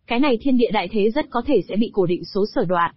Cái này thiên địa đại thế rất có thể sẽ bị cổ định số sở đoạt.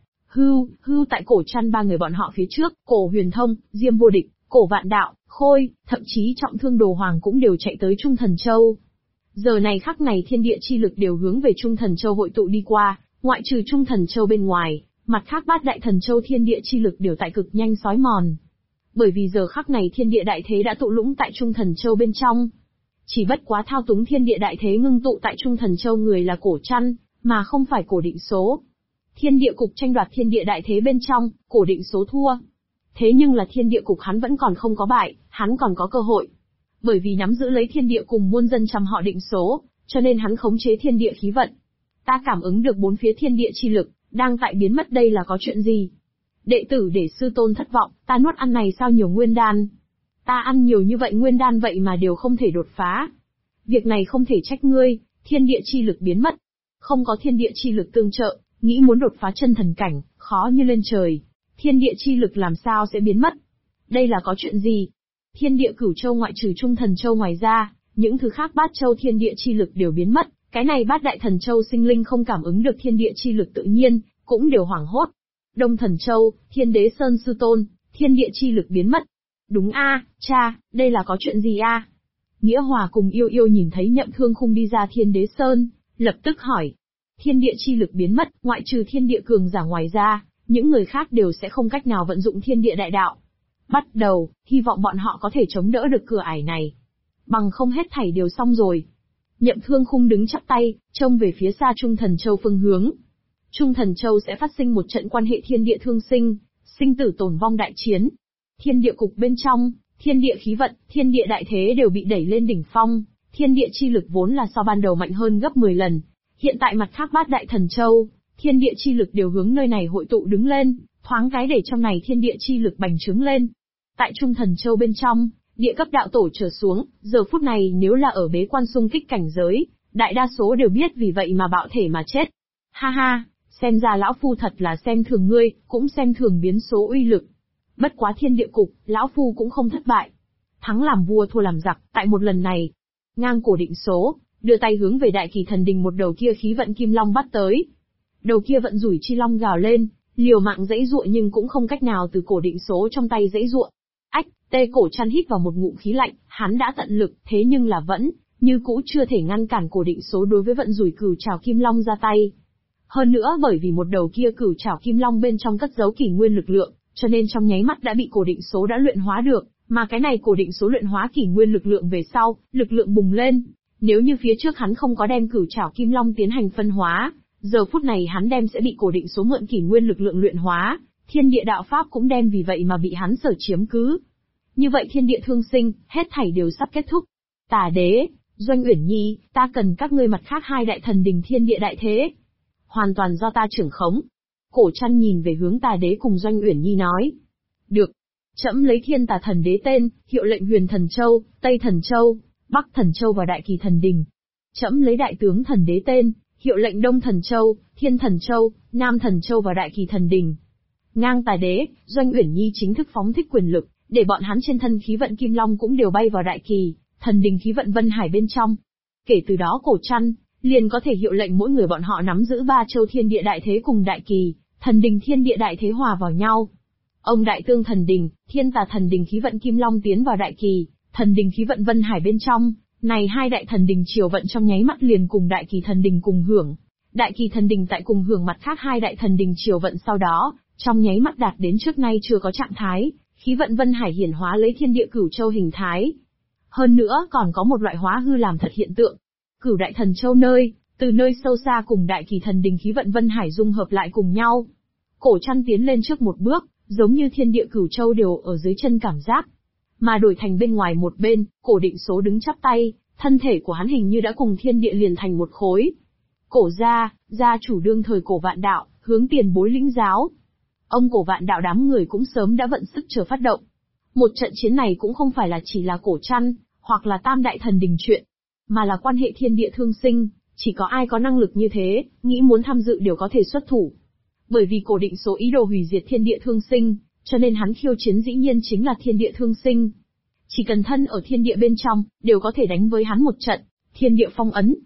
Hưu tại cổ chăn ba người bọn họ phía trước, cổ huyền thông, Diêm vô địch, cổ vạn đạo, Khôi, thậm chí trọng thương đồ hoàng cũng đều chạy tới Trung Thần Châu. Giờ này khắc này thiên địa chi lực đều hướng về Trung Thần Châu hội tụ đi qua, ngoại trừ Trung Thần Châu bên ngoài, mặt khác bát đại thần châu thiên địa chi lực đều tại cực nhanh sói mòn. Bởi vì giờ khắc này thiên địa đại thế đã tụ lũng tại Trung Thần Châu bên trong. Chỉ bất quá thao túng thiên địa đại thế ngưng tụ tại Trung Thần Châu người là cổ chăn, mà không phải cổ định số. Thiên địa cục tranh đoạt thiên địa đại thế bên trong, cổ định số thua. Thế nhưng là thiên địa cục hắn vẫn còn không có bại, hắn còn có cơ hội. Bởi vì nắm giữ lấy thiên địa cùng muôn dân trăm họ định số, cho nên hắn khống chế thiên địa khí vận. Ta cảm ứng được bốn phía thiên địa chi lực, đang tại biến mất, đây là có chuyện gì? Đệ tử để sư tôn thất vọng, ta nuốt ăn này sao nhiều nguyên đan? Ta ăn nhiều như vậy nguyên đan vậy mà đều không thể đột phá. Việc này không thể trách ngươi, thiên địa chi lực biến mất. Không có thiên địa chi lực tương trợ, nghĩ muốn đột phá chân thần cảnh, khó như lên trời. Thiên địa chi lực làm sao sẽ biến mất? Đây là có chuyện gì? Thiên địa cửu châu ngoại trừ Trung Thần Châu ngoài ra, những thứ khác bát châu thiên địa chi lực đều biến mất. Cái này bát đại thần châu sinh linh không cảm ứng được thiên địa chi lực tự nhiên, cũng đều hoảng hốt. Đông Thần Châu, Thiên Đế Sơn sư tôn, thiên địa chi lực biến mất. Đúng a, cha, đây là có chuyện gì a? Nghĩa Hòa cùng Yêu Yêu nhìn thấy Nhậm Thương Khung đi ra Thiên Đế Sơn, lập tức hỏi. Thiên địa chi lực biến mất, ngoại trừ thiên địa cường giả ngoài ra, những người khác đều sẽ không cách nào vận dụng thiên địa đại đạo. Bắt đầu, hy vọng bọn họ có thể chống đỡ được cửa ải này. Bằng không hết thảy đều xong rồi. Nhậm Thương Khung đứng chắp tay, trông về phía xa Trung Thần Châu phương hướng. Trung Thần Châu sẽ phát sinh một trận quan hệ thiên địa thương sinh, sinh tử tồn vong đại chiến. Thiên địa cục bên trong, thiên địa khí vận, thiên địa đại thế đều bị đẩy lên đỉnh phong, thiên địa chi lực vốn là so ban đầu mạnh hơn gấp 10 lần. Hiện tại mặt khác bát đại thần châu, thiên địa chi lực đều hướng nơi này hội tụ đứng lên, thoáng cái để trong này thiên địa chi lực bành trướng lên. Tại Trung Thần Châu bên trong, địa cấp đạo tổ trở xuống, giờ phút này nếu là ở bế quan xung kích cảnh giới, đại đa số đều biết vì vậy mà bạo thể mà chết. Ha ha, xem ra lão phu thật là xem thường ngươi, cũng xem thường biến số uy lực. Bất quá thiên địa cục, lão phu cũng không thất bại. Thắng làm vua thua làm giặc, tại một lần này. Ngang cổ định số, đưa tay hướng về đại kỳ thần đình một đầu kia khí vận kim long bắt tới. Đầu kia vận rủi chi long gào lên, liều mạng giãy giụa nhưng cũng không cách nào từ cổ định số trong tay giãy giụa. Ách, Tê Cổ Chăn hít vào một ngụm khí lạnh, hắn đã tận lực, thế nhưng là vẫn, như cũ chưa thể ngăn cản cổ định số đối với vận rủi cửu trảo kim long ra tay. Hơn nữa bởi vì một đầu kia cửu trảo kim long bên trong cất giấu kỷ nguyên lực lượng, cho nên trong nháy mắt đã bị cổ định số đã luyện hóa được, mà cái này cổ định số luyện hóa kỷ nguyên lực lượng về sau, lực lượng bùng lên. Nếu như phía trước hắn không có đem cửu trảo kim long tiến hành phân hóa, giờ phút này hắn đem sẽ bị cổ định số mượn kỷ nguyên lực lượng luyện hóa, thiên địa đạo pháp cũng đem vì vậy mà bị hắn sở chiếm cứ. Như vậy thiên địa thương sinh, hết thảy đều sắp kết thúc. Tà Đế, Doanh Uyển Nhi, ta cần các ngươi mặt khác hai đại thần đình thiên địa đại thế. Hoàn toàn do ta trưởng khống. Cổ Chăn nhìn về hướng Tà Đế cùng Doanh Uyển Nhi nói. Được. Trẫm lấy Thiên Tà Thần Đế tên, hiệu lệnh Huyền Thần Châu, Tây Thần Châu, Bắc Thần Châu và Đại Kỳ Thần Đình. Trẫm lấy Đại Tướng Thần Đế tên, hiệu lệnh Đông Thần Châu, Thiên Thần Châu, Nam Thần Châu và Đại Kỳ Thần Đình. Ngang Tà Đế, Doanh Uyển Nhi chính thức phóng thích quyền lực, để bọn hắn trên thân khí vận Kim Long cũng đều bay vào Đại Kỳ, Thần Đình khí vận Vân Hải bên trong. Kể từ đó Cổ Chăn liền có thể hiệu lệnh mỗi người bọn họ nắm giữ ba châu thiên địa đại thế cùng Đại Kỳ, Thần Đình thiên địa đại thế hòa vào nhau. Ông Đại Tương Thần Đình, Thiên Tà Thần Đình khí vận Kim Long tiến vào Đại Kỳ, Thần Đình khí vận Vân Hải bên trong, này hai đại thần đình triều vận trong nháy mắt liền cùng Đại Kỳ Thần Đình cùng hưởng. Đại Kỳ Thần Đình tại cùng hưởng mặt khác hai đại thần đình triều vận sau đó, trong nháy mắt đạt đến trước nay chưa có trạng thái, khí vận Vân Hải hiển hóa lấy thiên địa cửu châu hình thái. Hơn nữa còn có một loại hóa hư làm thật hiện tượng. Cửu đại thần châu nơi, từ nơi sâu xa cùng Đại Kỳ Thần Đình khí vận Vân Hải dung hợp lại cùng nhau. Cổ Chăn tiến lên trước một bước, giống như thiên địa cửu châu đều ở dưới chân cảm giác. Mà đổi thành bên ngoài một bên, cổ định số đứng chắp tay, thân thể của hắn hình như đã cùng thiên địa liền thành một khối. Cổ gia chủ đương thời Cổ Vạn Đạo, hướng tiền bối lĩnh giáo. Ông Cổ Vạn Đạo đám người cũng sớm đã vận sức chờ phát động. Một trận chiến này cũng không phải là chỉ là Cổ Chăn, hoặc là tam đại thần đình chuyện, mà là quan hệ thiên địa thương sinh, chỉ có ai có năng lực như thế, nghĩ muốn tham dự đều có thể xuất thủ. Bởi vì cổ định số ý đồ hủy diệt thiên địa thương sinh, cho nên hắn khiêu chiến dĩ nhiên chính là thiên địa thương sinh. Chỉ cần thân ở thiên địa bên trong, đều có thể đánh với hắn một trận, thiên địa phong ấn.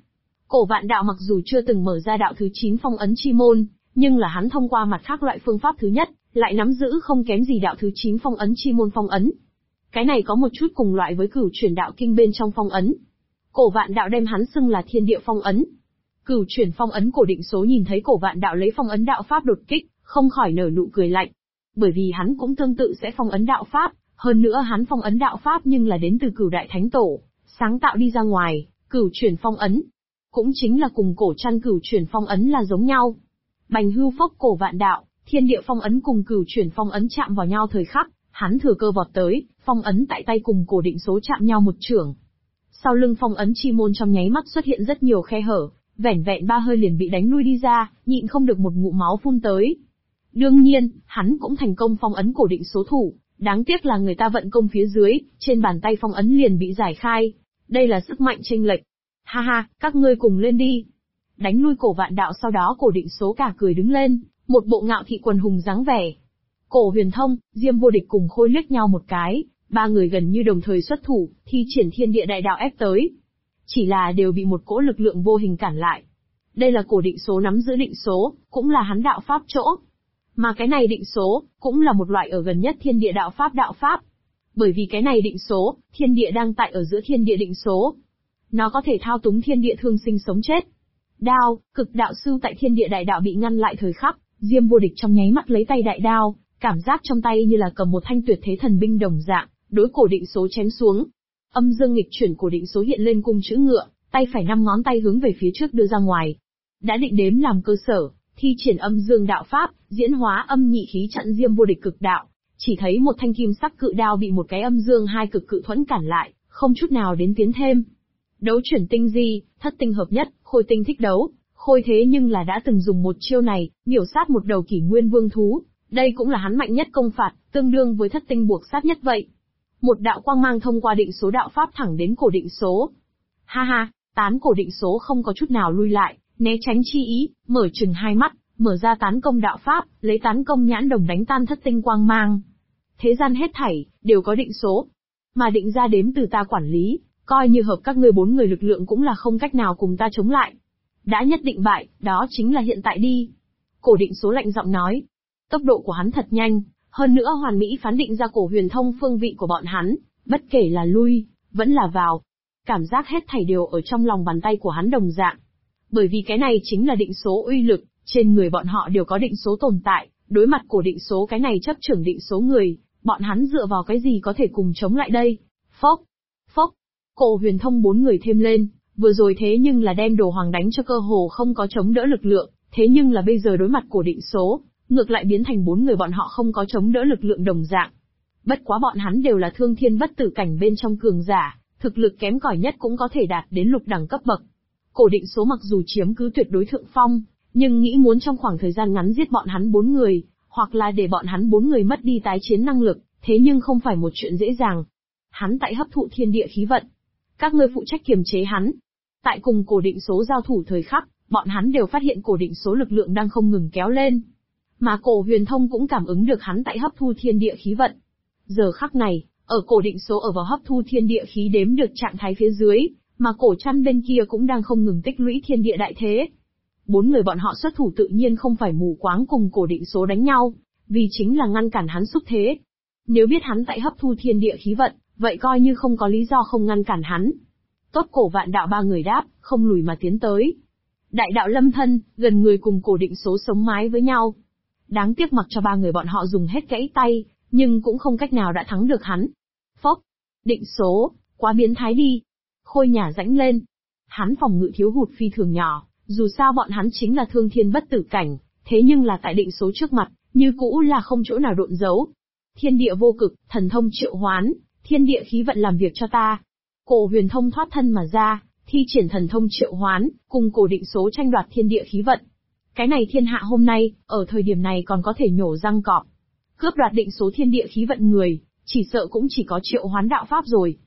Cổ Vạn Đạo mặc dù chưa từng mở ra đạo thứ 9 phong ấn chi môn, nhưng là hắn thông qua mặt khác loại phương pháp thứ nhất, lại nắm giữ không kém gì đạo thứ 9 phong ấn chi môn phong ấn. Cái này có một chút cùng loại với Cửu Chuyển Đạo Kinh bên trong phong ấn. Cổ Vạn Đạo đem hắn xưng là Thiên Địa Phong ấn. Cửu Chuyển Phong ấn Cổ Định Số nhìn thấy Cổ Vạn Đạo lấy phong ấn đạo pháp đột kích, không khỏi nở nụ cười lạnh. Bởi vì hắn cũng tương tự sẽ phong ấn đạo pháp, hơn nữa hắn phong ấn đạo pháp nhưng là đến từ Cửu Đại Thánh Tổ, sáng tạo đi ra ngoài, Cửu Chuyển Phong ấn. Cũng chính là cùng cổ trăn Cửu Chuyển Phong ấn là giống nhau. Bành hưu phốc Cổ Vạn Đạo, Thiên Địa Phong ấn cùng Cửu Chuyển Phong ấn chạm vào nhau thời khắc, hắn thừa cơ vọt tới, phong ấn tại tay cùng Cổ Định Số chạm nhau một chưởng. Sau lưng phong ấn chi môn trong nháy mắt xuất hiện rất nhiều khe hở, vẻn vẹn 3 hơi liền bị đánh lui đi ra, nhịn không được một ngụm máu phun tới. Đương nhiên, hắn cũng thành công phong ấn Cổ Định Số thủ, đáng tiếc là người ta vận công phía dưới, trên bàn tay phong ấn liền bị giải khai. Đây là sức mạnh chênh lệch. Ha ha, các ngươi cùng lên đi. Đánh lui Cổ Vạn Đạo sau đó Cổ Định Số cả cười đứng lên, một bộ ngạo thị quần hùng dáng vẻ. Cổ Huyền Thông, Diêm Vô Địch cùng Khôi liếc nhau một cái, ba người gần như đồng thời xuất thủ, thi triển Thiên Địa Đại Đạo ép tới. Chỉ là đều bị một cỗ lực lượng vô hình cản lại. Đây là Cổ Định Số nắm giữ định số, cũng là hắn đạo pháp chỗ. Mà cái này định số, cũng là một loại ở gần nhất Thiên Địa đạo pháp. Bởi vì cái này định số, thiên địa đang tại ở giữa thiên địa định số. Nó có thể thao túng thiên địa thương sinh sống chết. Đao, cực đạo sư tại Thiên Địa Đại Đạo bị ngăn lại thời khắc, Diêm Vô Địch trong nháy mắt lấy tay đại đao, cảm giác trong tay như là cầm một thanh tuyệt thế thần binh đồng dạng, đối Cổ Định Số chém xuống. Âm dương nghịch chuyển Cổ Định Số hiện lên cung chữ ngựa, tay phải 5 ngón tay hướng về phía trước đưa ra ngoài. Đã định đếm làm cơ sở, thi triển âm dương đạo pháp, diễn hóa âm nhị khí chặn Diêm Vô Địch cực đạo. Chỉ thấy một thanh kim sắc cự đao bị một cái âm dương hai cực cự thuẫn cản lại, không chút nào đến tiến thêm. Đấu chuyển tinh di, thất tinh hợp nhất, Khôi tinh thích đấu. Khôi thế nhưng là đã từng dùng một chiêu này, miểu sát một đầu kỷ nguyên vương thú. Đây cũng là hắn mạnh nhất công phạt, tương đương với thất tinh buộc sát nhất vậy. Một đạo quang mang thông qua định số đạo pháp thẳng đến Cổ Định Số. Ha ha, tán Cổ Định Số không có chút nào lui lại, né tránh chi ý, mở chừng hai mắt, mở ra tán công đạo pháp, lấy tán công nhãn đồng đánh tan thất tinh quang mang. Thế gian hết thảy, đều có định số. Mà định ra đếm từ ta quản lý, coi như hợp các ngươi 4 người lực lượng cũng là không cách nào cùng ta chống lại. Đã nhất định bại, đó chính là hiện tại đi. Cổ Định Số lạnh giọng nói. Tốc độ của hắn thật nhanh, hơn nữa hoàn mỹ phán định ra Cổ Huyền Thông phương vị của bọn hắn, bất kể là lui, vẫn là vào. Cảm giác hết thảy đều ở trong lòng bàn tay của hắn đồng dạng. Bởi vì cái này chính là định số uy lực, trên người bọn họ đều có định số tồn tại, đối mặt Cổ Định Số cái này chấp trưởng định số người, bọn hắn dựa vào cái gì có thể cùng chống lại đây? Phốc, phốc, Cổ Huyền Thông 4 người thêm lên, vừa rồi thế nhưng là đem Đồ Hoàng đánh cho cơ hồ không có chống đỡ lực lượng, thế nhưng là bây giờ đối mặt Cổ Định Số, ngược lại biến thành 4 người bọn họ không có chống đỡ lực lượng đồng dạng. Bất quá bọn hắn đều là thương thiên bất tử cảnh bên trong cường giả, thực lực kém cỏi nhất cũng có thể đạt đến lục đẳng cấp bậc. Cổ Định Số mặc dù chiếm cứ tuyệt đối thượng phong, nhưng nghĩ muốn trong khoảng thời gian ngắn giết bọn hắn 4 người, hoặc là để bọn hắn 4 người mất đi tái chiến năng lực, thế nhưng không phải một chuyện dễ dàng. Hắn tại hấp thụ thiên địa khí vận. Các ngươi phụ trách kiềm chế hắn. Tại cùng Cổ Định Số giao thủ thời khắc, bọn hắn đều phát hiện Cổ Định Số lực lượng đang không ngừng kéo lên. Mà Cổ Huyền Thông cũng cảm ứng được hắn tại hấp thu thiên địa khí vận. Giờ khắc này, ở Cổ Định Số ở vào hấp thu thiên địa khí đếm được trạng thái phía dưới, mà Cổ Trăn bên kia cũng đang không ngừng tích lũy thiên địa đại thế. 4 người bọn họ xuất thủ tự nhiên không phải mù quáng cùng Cổ Định Số đánh nhau, vì chính là ngăn cản hắn xúc thế. Nếu biết hắn tại hấp thu thiên địa khí vận, vậy coi như không có lý do không ngăn cản hắn. Tốt, Cổ Vạn Đạo 3 người đáp, không lùi mà tiến tới. Đại đạo lâm thân, gần người cùng Cổ Định Số sống mái với nhau. Đáng tiếc mặc cho 3 người bọn họ dùng hết gãy tay, nhưng cũng không cách nào đã thắng được hắn. Phốc, Định Số, quá biến thái đi. Khôi nhả rãnh lên. Hắn phòng ngự thiếu hụt phi thường nhỏ, dù sao bọn hắn chính là thương thiên bất tử cảnh, thế nhưng là tại Định Số trước mặt, như cũ là không chỗ nào độn giấu. Thiên địa vô cực, thần thông triệu hoán, thiên địa khí vận làm việc cho ta. Cổ Huyền Thông thoát thân mà ra, thi triển thần thông triệu hoán, cùng Cổ Định Số tranh đoạt thiên địa khí vận. Cái này thiên hạ hôm nay, ở thời điểm này còn có thể nhổ răng cọp. Cướp đoạt Định Số thiên địa khí vận người, chỉ sợ cũng chỉ có triệu hoán đạo pháp rồi.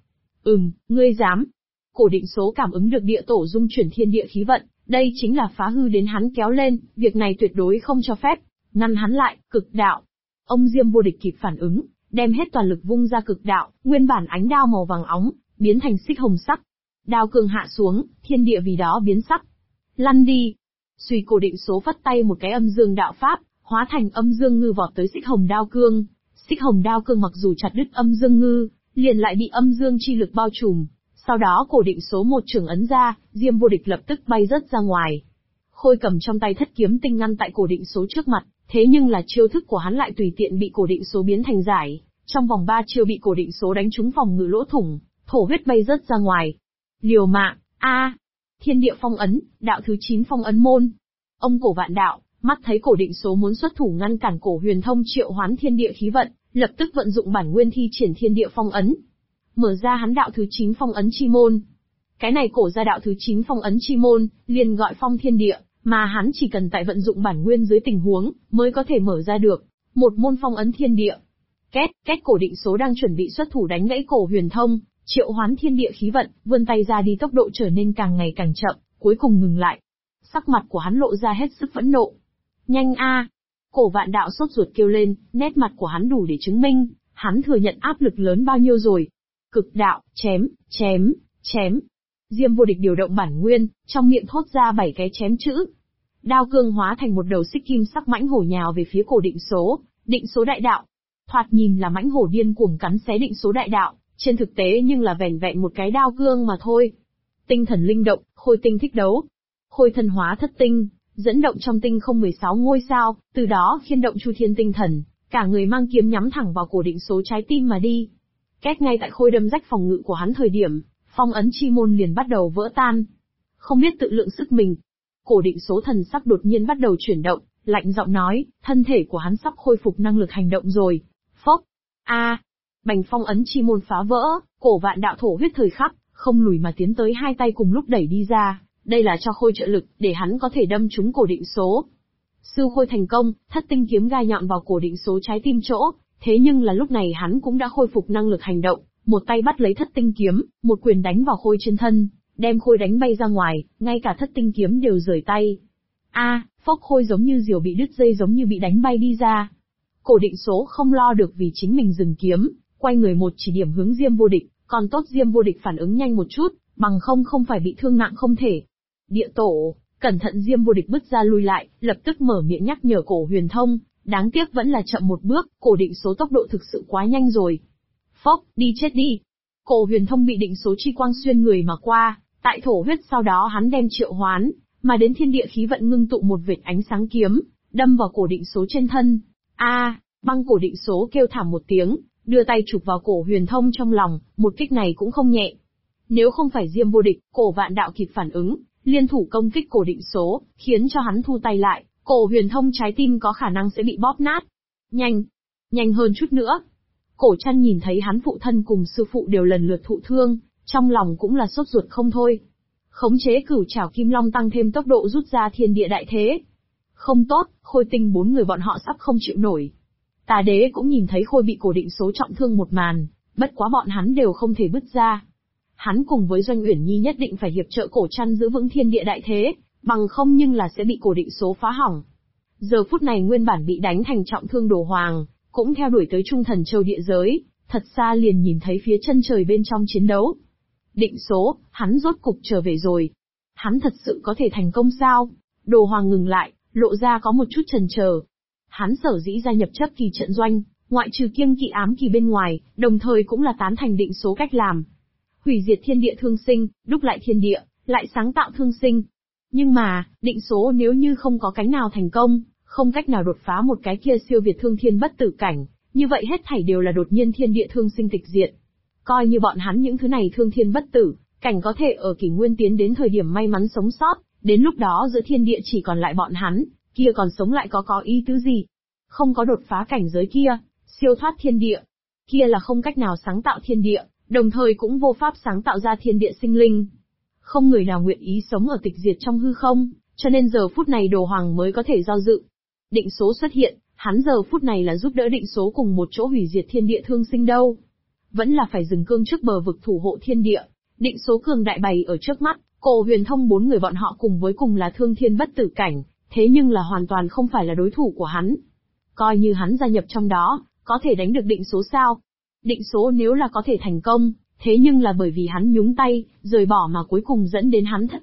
Ngươi dám. Cổ Định Số cảm ứng được địa tổ dung chuyển thiên địa khí vận, đây chính là phá hư đến hắn kéo lên, việc này tuyệt đối không cho phép. Ngăn hắn lại, cực đạo. Ông Diêm Vô Địch kịp phản ứng, đem hết toàn lực vung ra cực đạo, nguyên bản ánh đao màu vàng óng, biến thành xích hồng sắc. Đao cường hạ xuống, thiên địa vì đó biến sắc. Lăn đi. Suy cổ định số phất tay một cái âm dương đạo pháp, hóa thành âm dương ngư vọt tới xích hồng đao cương. Xích hồng đao cương mặc dù chặt đứt âm dương ngư, liền lại bị âm dương chi lực bao trùm. Sau đó cổ định số một trường ấn ra, Diêm Vô Địch lập tức bay rớt ra ngoài. Khôi cầm trong tay thất kiếm tinh ngăn tại cổ định số trước mặt, thế nhưng là chiêu thức của hắn lại tùy tiện bị cổ định số biến thành giải. Trong vòng 3 chiêu bị cổ định số đánh trúng phòng ngự lỗ thủng, thổ huyết bay rớt ra ngoài. Liều mạng, Thiên địa phong ấn, đạo thứ 9 phong ấn môn. Ông cổ Vạn Đạo, mắt thấy cổ định số muốn xuất thủ ngăn cản cổ huyền thông triệu hoán thiên địa khí vận, lập tức vận dụng bản nguyên thi triển thiên địa phong ấn. Mở ra hắn đạo thứ 9 phong ấn chi môn. Cái này cổ ra đạo thứ 9 phong ấn chi môn, liền gọi phong thiên địa, mà hắn chỉ cần tại vận dụng bản nguyên dưới tình huống, mới có thể mở ra được. Một môn phong ấn thiên địa. Két cổ định số đang chuẩn bị xuất thủ đánh gãy cổ huyền thông, triệu hoán thiên địa khí vận, vươn tay ra đi tốc độ trở nên càng ngày càng chậm, cuối cùng ngừng lại. Sắc mặt của hắn lộ ra hết sức phẫn nộ. Nhanh a! Cổ Vạn Đạo sốt ruột kêu lên, nét mặt của hắn đủ để chứng minh, hắn thừa nhận áp lực lớn bao nhiêu rồi. Cực đạo, chém. Diêm Vô Địch điều động bản nguyên, trong miệng thốt ra 7 cái chém chữ. Đao cương hóa thành một đầu xích kim sắc mãnh hổ nhào về phía cổ định số đại đạo. Thoạt nhìn là mãnh hổ điên cuồng cắn xé định số đại đạo, trên thực tế nhưng là vẻn vẹn một cái đao cương mà thôi. Tinh thần linh động, khôi tinh thích đấu. Khôi thân hóa thất tinh, dẫn động trong tinh không 16 ngôi sao, từ đó khiên động chu thiên tinh thần, cả người mang kiếm nhắm thẳng vào cổ định số trái tim mà đi. Két ngay tại khôi đâm rách phòng ngự của hắn thời điểm, phong ấn chi môn liền bắt đầu vỡ tan. Không biết tự lượng sức mình, cổ định số thần sắc đột nhiên bắt đầu chuyển động, lạnh giọng nói, thân thể của hắn sắp khôi phục năng lực hành động rồi. Phốc, bành phong ấn chi môn phá vỡ, cổ Vạn Đạo thổ huyết thời khắc, không lùi mà tiến tới hai tay cùng lúc đẩy đi ra, đây là cho khôi trợ lực, để hắn có thể đâm trúng cổ định số. Sư khôi thành công, thất tinh kiếm gai nhọn vào cổ định số trái tim chỗ, thế nhưng là lúc này hắn cũng đã khôi phục năng lực hành động, một tay bắt lấy thất tinh kiếm, một quyền đánh vào khôi trên thân, đem khôi đánh bay ra ngoài, ngay cả thất tinh kiếm đều rời tay. Phốc khôi giống như diều bị đứt dây giống như bị đánh bay đi ra. Cổ định số không lo được vì chính mình dừng kiếm, quay người một chỉ điểm hướng Diêm Vô Địch, còn tốt Diêm Vô Địch phản ứng nhanh một chút, bằng không phải bị thương nặng không thể. Địa tổ, cẩn thận. Diêm Vô Địch bứt ra lui lại, lập tức mở miệng nhắc nhở cổ huyền thông, đáng tiếc vẫn là chậm một bước, cổ định số tốc độ thực sự quá nhanh rồi. Phốc, đi chết đi. Cổ huyền thông bị định số chi quang xuyên người mà qua, tại thổ huyết sau đó hắn đem triệu hoán, mà đến thiên địa khí vận ngưng tụ một vệt ánh sáng kiếm, đâm vào cổ định số trên thân. Băng cổ định số kêu thảm một tiếng, đưa tay chụp vào cổ huyền thông trong lòng, một kích này cũng không nhẹ. Nếu không phải Diêm Vô Địch, cổ Vạn Đạo kịp phản ứng, liên thủ công kích cổ định số, khiến cho hắn thu tay lại, cổ huyền thông trái tim có khả năng sẽ bị bóp nát. Nhanh hơn chút nữa. Cổ Trăn nhìn thấy hắn phụ thân cùng sư phụ đều lần lượt thụ thương, trong lòng cũng là sốt ruột không thôi. Khống chế cửu trảo kim long tăng thêm tốc độ rút ra thiên địa đại thế. Không tốt, khôi tinh 4 người bọn họ sắp không chịu nổi. Tà đế cũng nhìn thấy khôi bị cổ định số trọng thương một màn, bất quá bọn hắn đều không thể bứt ra. Hắn cùng với Doanh Uyển Nhi nhất định phải hiệp trợ Cổ Trăn giữ vững thiên địa đại thế, bằng không nhưng là sẽ bị cổ định số phá hỏng. Giờ phút này nguyên bản bị đánh thành trọng thương Đồ Hoàng, cũng theo đuổi tới Trung Thần Châu địa giới, thật xa liền nhìn thấy phía chân trời bên trong chiến đấu. Định số, hắn rốt cục trở về rồi. Hắn thật sự có thể thành công sao? Đồ Hoàng ngừng lại, lộ ra có một chút chần chờ. Hắn sở dĩ gia nhập chấp kỳ trận doanh, ngoại trừ kiêng kỵ ám kỳ bên ngoài, đồng thời cũng là tán thành định số cách làm. Hủy diệt thiên địa thương sinh, đúc lại thiên địa, lại sáng tạo thương sinh. Nhưng mà, định số nếu như không có cánh nào thành công, không cách nào đột phá một cái kia siêu việt thương thiên bất tử cảnh, như vậy hết thảy đều là đột nhiên thiên địa thương sinh tịch diệt. Coi như bọn hắn những thứ này thương thiên bất tử, cảnh có thể ở kỷ nguyên tiến đến thời điểm may mắn sống sót, đến lúc đó giữa thiên địa chỉ còn lại bọn hắn, kia còn sống lại có ý tứ gì? Không có đột phá cảnh giới kia, siêu thoát thiên địa, kia là không cách nào sáng tạo thiên địa, đồng thời cũng vô pháp sáng tạo ra thiên địa sinh linh. Không người nào nguyện ý sống ở tịch diệt trong hư không, cho nên giờ phút này Đồ Hoàng mới có thể do dự. Định số xuất hiện, hắn giờ phút này là giúp đỡ định số cùng một chỗ hủy diệt thiên địa thương sinh đâu. Vẫn là phải dừng cương trước bờ vực thủ hộ thiên địa, định số cường đại bày ở trước mắt, cổ huyền thông 4 người bọn họ cùng là thương thiên bất tử cảnh, thế nhưng là hoàn toàn không phải là đối thủ của hắn. Coi như hắn gia nhập trong đó, có thể đánh được định số sao? Định số nếu là có thể thành công, thế nhưng là bởi vì hắn nhúng tay, rời bỏ mà cuối cùng dẫn đến hắn thất bại,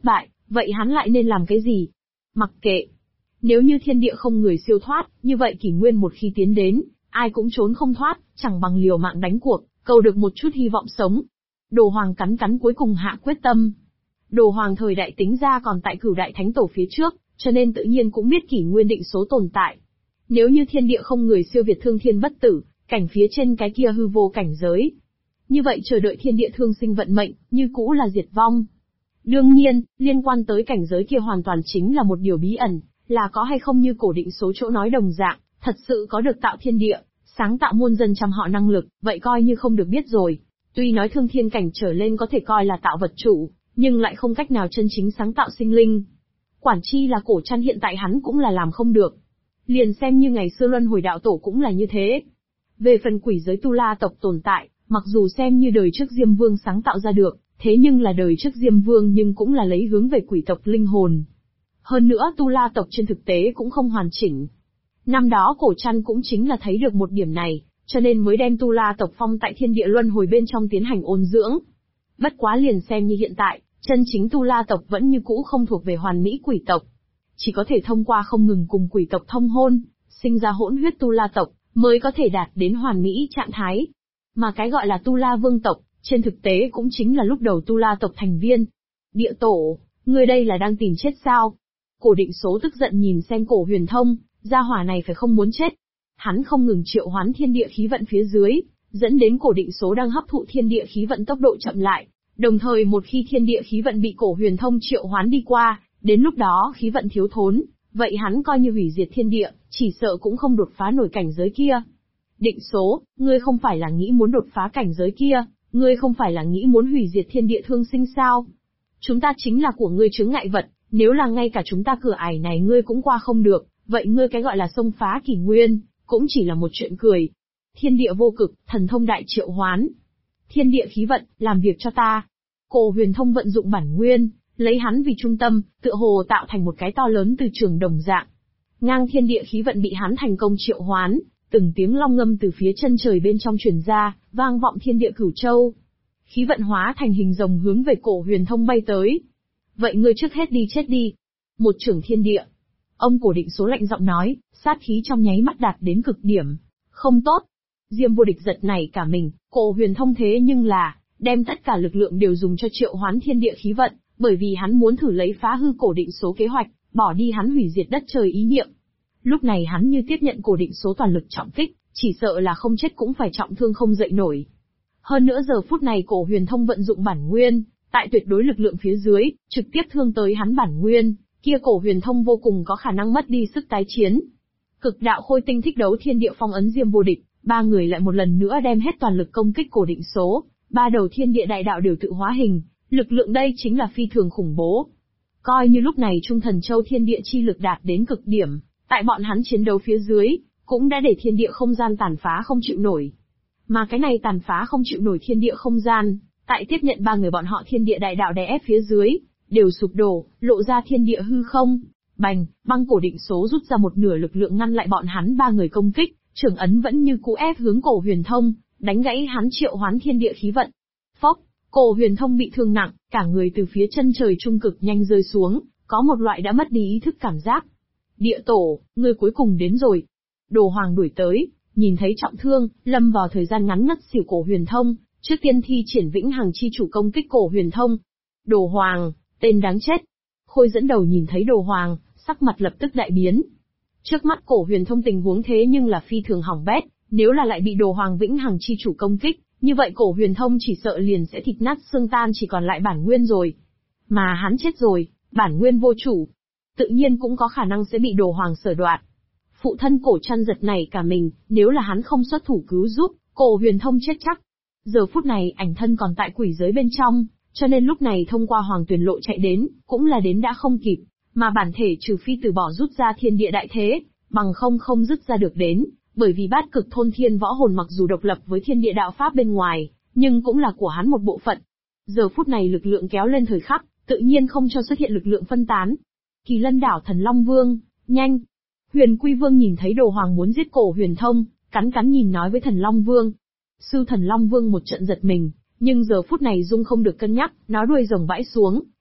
Vậy hắn lại nên làm cái gì? Mặc kệ. Nếu như thiên địa không người siêu thoát, như vậy kỷ nguyên một khi tiến đến, ai cũng trốn không thoát, chẳng bằng liều mạng đánh cuộc, cầu được một chút hy vọng sống. Đồ Hoàng cắn cắn cuối cùng hạ quyết tâm. Đồ Hoàng thời đại tính ra còn tại Cửu Đại Thánh Tổ phía trước, cho nên tự nhiên cũng biết kỷ nguyên định số tồn tại. Nếu như thiên địa không người siêu việt thương thiên bất tử, cảnh phía trên cái kia hư vô cảnh giới. Như vậy chờ đợi thiên địa thương sinh vận mệnh, như cũ là diệt vong. Đương nhiên, liên quan tới cảnh giới kia hoàn toàn chính là một điều bí ẩn, là có hay không như cổ định số chỗ nói đồng dạng, thật sự có được tạo thiên địa, sáng tạo muôn dân trăm họ năng lực, vậy coi như không được biết rồi. Tuy nói thương thiên cảnh trở lên có thể coi là tạo vật chủ, nhưng lại không cách nào chân chính sáng tạo sinh linh. Quản chi là cổ chăn hiện tại hắn cũng là làm không được. Liền xem như ngày xưa luân hồi đạo tổ cũng là như thế. Về phần quỷ giới Tu La tộc tồn tại, mặc dù xem như đời trước Diêm Vương sáng tạo ra được, thế nhưng là đời trước Diêm Vương nhưng cũng là lấy hướng về quỷ tộc linh hồn. Hơn nữa Tu La tộc trên thực tế cũng không hoàn chỉnh. Năm đó cổ chăn cũng chính là thấy được một điểm này, cho nên mới đem Tu La tộc phong tại thiên địa luân hồi bên trong tiến hành ôn dưỡng. Bất quá liền xem như hiện tại, chân chính Tu La tộc vẫn như cũ không thuộc về hoàn mỹ quỷ tộc. Chỉ có thể thông qua không ngừng cùng quỷ tộc thông hôn, sinh ra hỗn huyết Tu La tộc, mới có thể đạt đến hoàn mỹ trạng thái. Mà cái gọi là Tu La vương tộc, trên thực tế cũng chính là lúc đầu Tu La tộc thành viên. Địa tổ, ngươi đây là đang tìm chết sao? Cổ định số tức giận nhìn xem Cổ Huyền Thông, gia hỏa này phải không muốn chết. Hắn không ngừng triệu hoán thiên địa khí vận phía dưới, dẫn đến Cổ định số đang hấp thụ thiên địa khí vận tốc độ chậm lại. Đồng thời một khi thiên địa khí vận bị Cổ Huyền Thông triệu hoán đi qua, đến lúc đó khí vận thiếu thốn, vậy hắn coi như hủy diệt thiên địa, chỉ sợ cũng không đột phá nổi cảnh giới kia. Định số, ngươi không phải là nghĩ muốn đột phá cảnh giới kia, ngươi không phải là nghĩ muốn hủy diệt thiên địa thương sinh sao? Chúng ta chính là của ngươi chướng ngại vật, nếu là ngay cả chúng ta cửa ải này ngươi cũng qua không được, vậy ngươi cái gọi là xông phá kỷ nguyên, cũng chỉ là một chuyện cười. Thiên địa vô cực, thần thông đại triệu hoán. Thiên địa khí vận, làm việc cho ta. Cổ Huyền Thông vận dụng bản nguyên, lấy hắn vì trung tâm, tựa hồ tạo thành một cái to lớn từ trường đồng dạng. Ngang thiên địa khí vận bị hắn thành công triệu hoán, từng tiếng long ngâm từ phía chân trời bên trong truyền ra, vang vọng thiên địa cửu châu. Khí vận hóa thành hình rồng hướng về Cổ Huyền Thông bay tới. Vậy ngươi trước hết đi chết đi. Một trưởng thiên địa. Ông Cổ định số lạnh giọng nói, sát khí trong nháy mắt đạt đến cực điểm. Không tốt. Diêm Vô Địch giật nảy cả mình, Cổ Huyền Thông thế nhưng là, đem tất cả lực lượng đều dùng cho triệu hoán thiên địa khí vận, bởi vì hắn muốn thử lấy phá hư cổ định số kế hoạch, bỏ đi hắn hủy diệt đất trời ý niệm. Lúc này hắn như tiếp nhận cổ định số toàn lực trọng kích, chỉ sợ là không chết cũng phải trọng thương không dậy nổi. Hơn nữa giờ phút này Cổ Huyền Thông vận dụng bản nguyên, tại tuyệt đối lực lượng phía dưới, trực tiếp thương tới hắn bản nguyên, kia Cổ Huyền Thông vô cùng có khả năng mất đi sức tái chiến. Cực đạo khôi tinh thích đấu thiên địa phong ấn Diêm Vô Địch, ba người lại một lần nữa đem hết toàn lực công kích cổ định số, ba đầu thiên địa đại đạo đều tự hóa hình, lực lượng đây chính là phi thường khủng bố. Coi như lúc này Trung Thần Châu thiên địa chi lực đạt đến cực điểm, tại bọn hắn chiến đấu phía dưới, cũng đã để thiên địa không gian tàn phá không chịu nổi. Mà cái này tàn phá không chịu nổi thiên địa không gian, tại tiếp nhận ba người bọn họ thiên địa đại đạo đè ép phía dưới, đều sụp đổ, lộ ra thiên địa hư không. Bành, băng cổ định số rút ra một nửa lực lượng ngăn lại bọn hắn ba người công kích, trưởng ấn vẫn như cũ ép hướng Cổ Huyền Thông, đánh gãy hắn triệu hoán thiên địa khí vận. Phốc, Cổ Huyền Thông bị thương nặng, cả người từ phía chân trời trung cực nhanh rơi xuống, có một loại đã mất đi ý thức cảm giác. Địa tổ, ngươi cuối cùng đến rồi. Đồ Hoàng đuổi tới, nhìn thấy trọng thương, lâm vào thời gian ngắn ngất xỉu Cổ Huyền Thông, trước tiên thi triển vĩnh hằng chi chủ công kích Cổ Huyền Thông. Đồ Hoàng, tên đáng chết. Khôi dẫn đầu nhìn thấy Đồ Hoàng, sắc mặt lập tức đại biến. Trước mắt Cổ Huyền Thông tình huống thế nhưng là phi thường hỏng bét, nếu là lại bị Đồ Hoàng vĩnh hằng chi chủ công kích, như vậy Cổ Huyền Thông chỉ sợ liền sẽ thịt nát xương tan, chỉ còn lại bản nguyên rồi. Mà hắn chết rồi, bản nguyên vô chủ, tự nhiên cũng có khả năng sẽ bị Đồ Hoàng sở đoạt. Phụ thân Cổ Chăn giật này cả mình, nếu là hắn không xuất thủ cứu giúp, Cổ Huyền Thông chết chắc. Giờ phút này ảnh thân còn tại quỷ giới bên trong, cho nên lúc này thông qua Hoàng Tuyền Lộ chạy đến, cũng là đến đã không kịp, mà bản thể trừ phi từ bỏ rút ra thiên địa đại thế, bằng không dứt ra được đến, bởi vì bát cực thôn thiên võ hồn mặc dù độc lập với thiên địa đạo pháp bên ngoài, nhưng cũng là của hắn một bộ phận. Giờ phút này lực lượng kéo lên thời khắc, tự nhiên không cho xuất hiện lực lượng phân tán. Kỳ Lân đảo Thần Long Vương, nhanh! Huyền Quy Vương nhìn thấy Đồ Hoàng muốn giết Cổ Huyền Thông, cắn cắn nhìn nói với Thần Long Vương. Sư Thần Long Vương một trận giật mình, nhưng giờ phút này dung không được cân nhắc, nó đuôi rồng vãi xuống,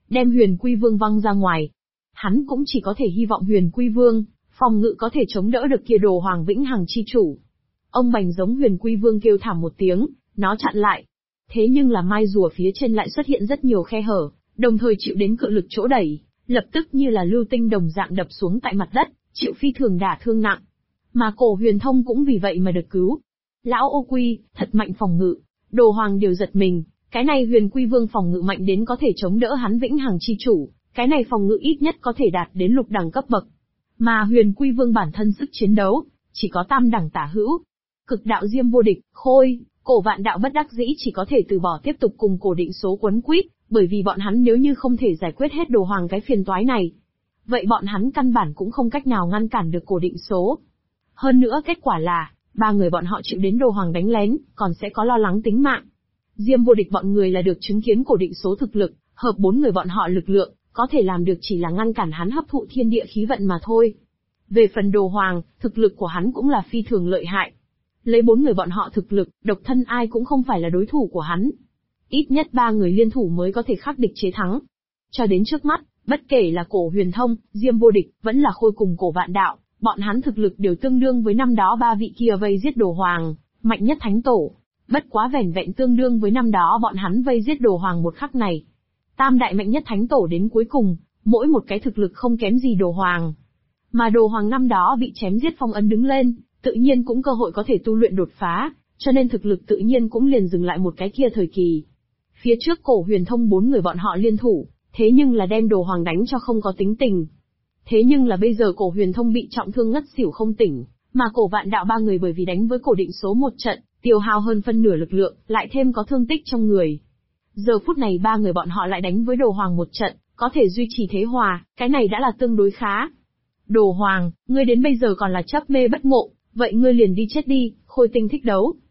đem Huyền Quy Vương văng ra ngoài. Hắn cũng chỉ có thể hy vọng Huyền Quy Vương, phòng ngự có thể chống đỡ được kia đồ hoàng vĩnh hằng chi chủ. Ông bành giống Huyền Quy Vương kêu thảm một tiếng, nó chặn lại. Thế nhưng là mai rùa phía trên lại xuất hiện rất nhiều khe hở, đồng thời chịu đến cự lực chỗ đẩy, lập tức như là lưu tinh đồng dạng đập xuống tại mặt đất, chịu phi thường đả thương nặng. Mà Cổ Huyền Thông cũng vì vậy mà được cứu. Lão ô quy, thật mạnh phòng ngự, đồ hoàng đều giật mình, cái này Huyền Quy Vương phòng ngự mạnh đến có thể chống đỡ hắn vĩnh hằng chi chủ, cái này phòng ngự ít nhất có thể đạt đến lục đẳng cấp bậc. Mà Huyền Quy Vương bản thân sức chiến đấu, chỉ có tam đẳng tả hữu. Cực đạo diêm vô địch, khôi, Cổ Vạn Đạo bất đắc dĩ chỉ có thể từ bỏ tiếp tục cùng Cổ Định Số quấn quýt, bởi vì bọn hắn nếu như không thể giải quyết hết đồ hoàng cái phiền toái này, vậy bọn hắn căn bản cũng không cách nào ngăn cản được Cổ Định Số. Hơn nữa kết quả là, ba người bọn họ chịu đến đồ hoàng đánh lén, còn sẽ có lo lắng tính mạng. Diêm vô địch bọn người là được chứng kiến Cổ Định Số thực lực, hợp bốn người bọn họ lực lượng, có thể làm được chỉ là ngăn cản hắn hấp thụ thiên địa khí vận mà thôi. Về phần đồ hoàng, thực lực của hắn cũng là phi thường lợi hại. Lấy bốn người bọn họ thực lực, độc thân ai cũng không phải là đối thủ của hắn. Ít nhất ba người liên thủ mới có thể khắc địch chế thắng. Cho đến trước mắt, bất kể là Cổ Huyền Thông, Diêm vô địch, vẫn là Khôi cùng Cổ Vạn Đạo, bọn hắn thực lực đều tương đương với năm đó ba vị kia vây giết đồ hoàng, mạnh nhất thánh tổ. Bất quá vẻn vẹn tương đương với năm đó bọn hắn vây giết đồ hoàng một khắc này. Tam đại mạnh nhất thánh tổ đến cuối cùng, mỗi một cái thực lực không kém gì đồ hoàng. Mà đồ hoàng năm đó bị chém giết phong ấn đứng lên, tự nhiên cũng cơ hội có thể tu luyện đột phá, cho nên thực lực tự nhiên cũng liền dừng lại một cái kia thời kỳ. Phía trước Cổ Huyền Thông bốn người bọn họ liên thủ, thế nhưng là đem đồ hoàng đánh cho không có tính tình. Thế nhưng là bây giờ Cổ Huyền Thông bị trọng thương ngất xỉu không tỉnh, mà Cổ Vạn Đạo ba người bởi vì đánh với Cổ Định Số một trận, tiêu hao hơn phân nửa lực lượng, lại thêm có thương tích trong người. Giờ phút này ba người bọn họ lại đánh với đồ hoàng một trận, có thể duy trì thế hòa, cái này đã là tương đối khá. Đồ hoàng, ngươi đến bây giờ còn là chấp mê bất ngộ, vậy ngươi liền đi chết đi, Khôi Tinh thích đấu.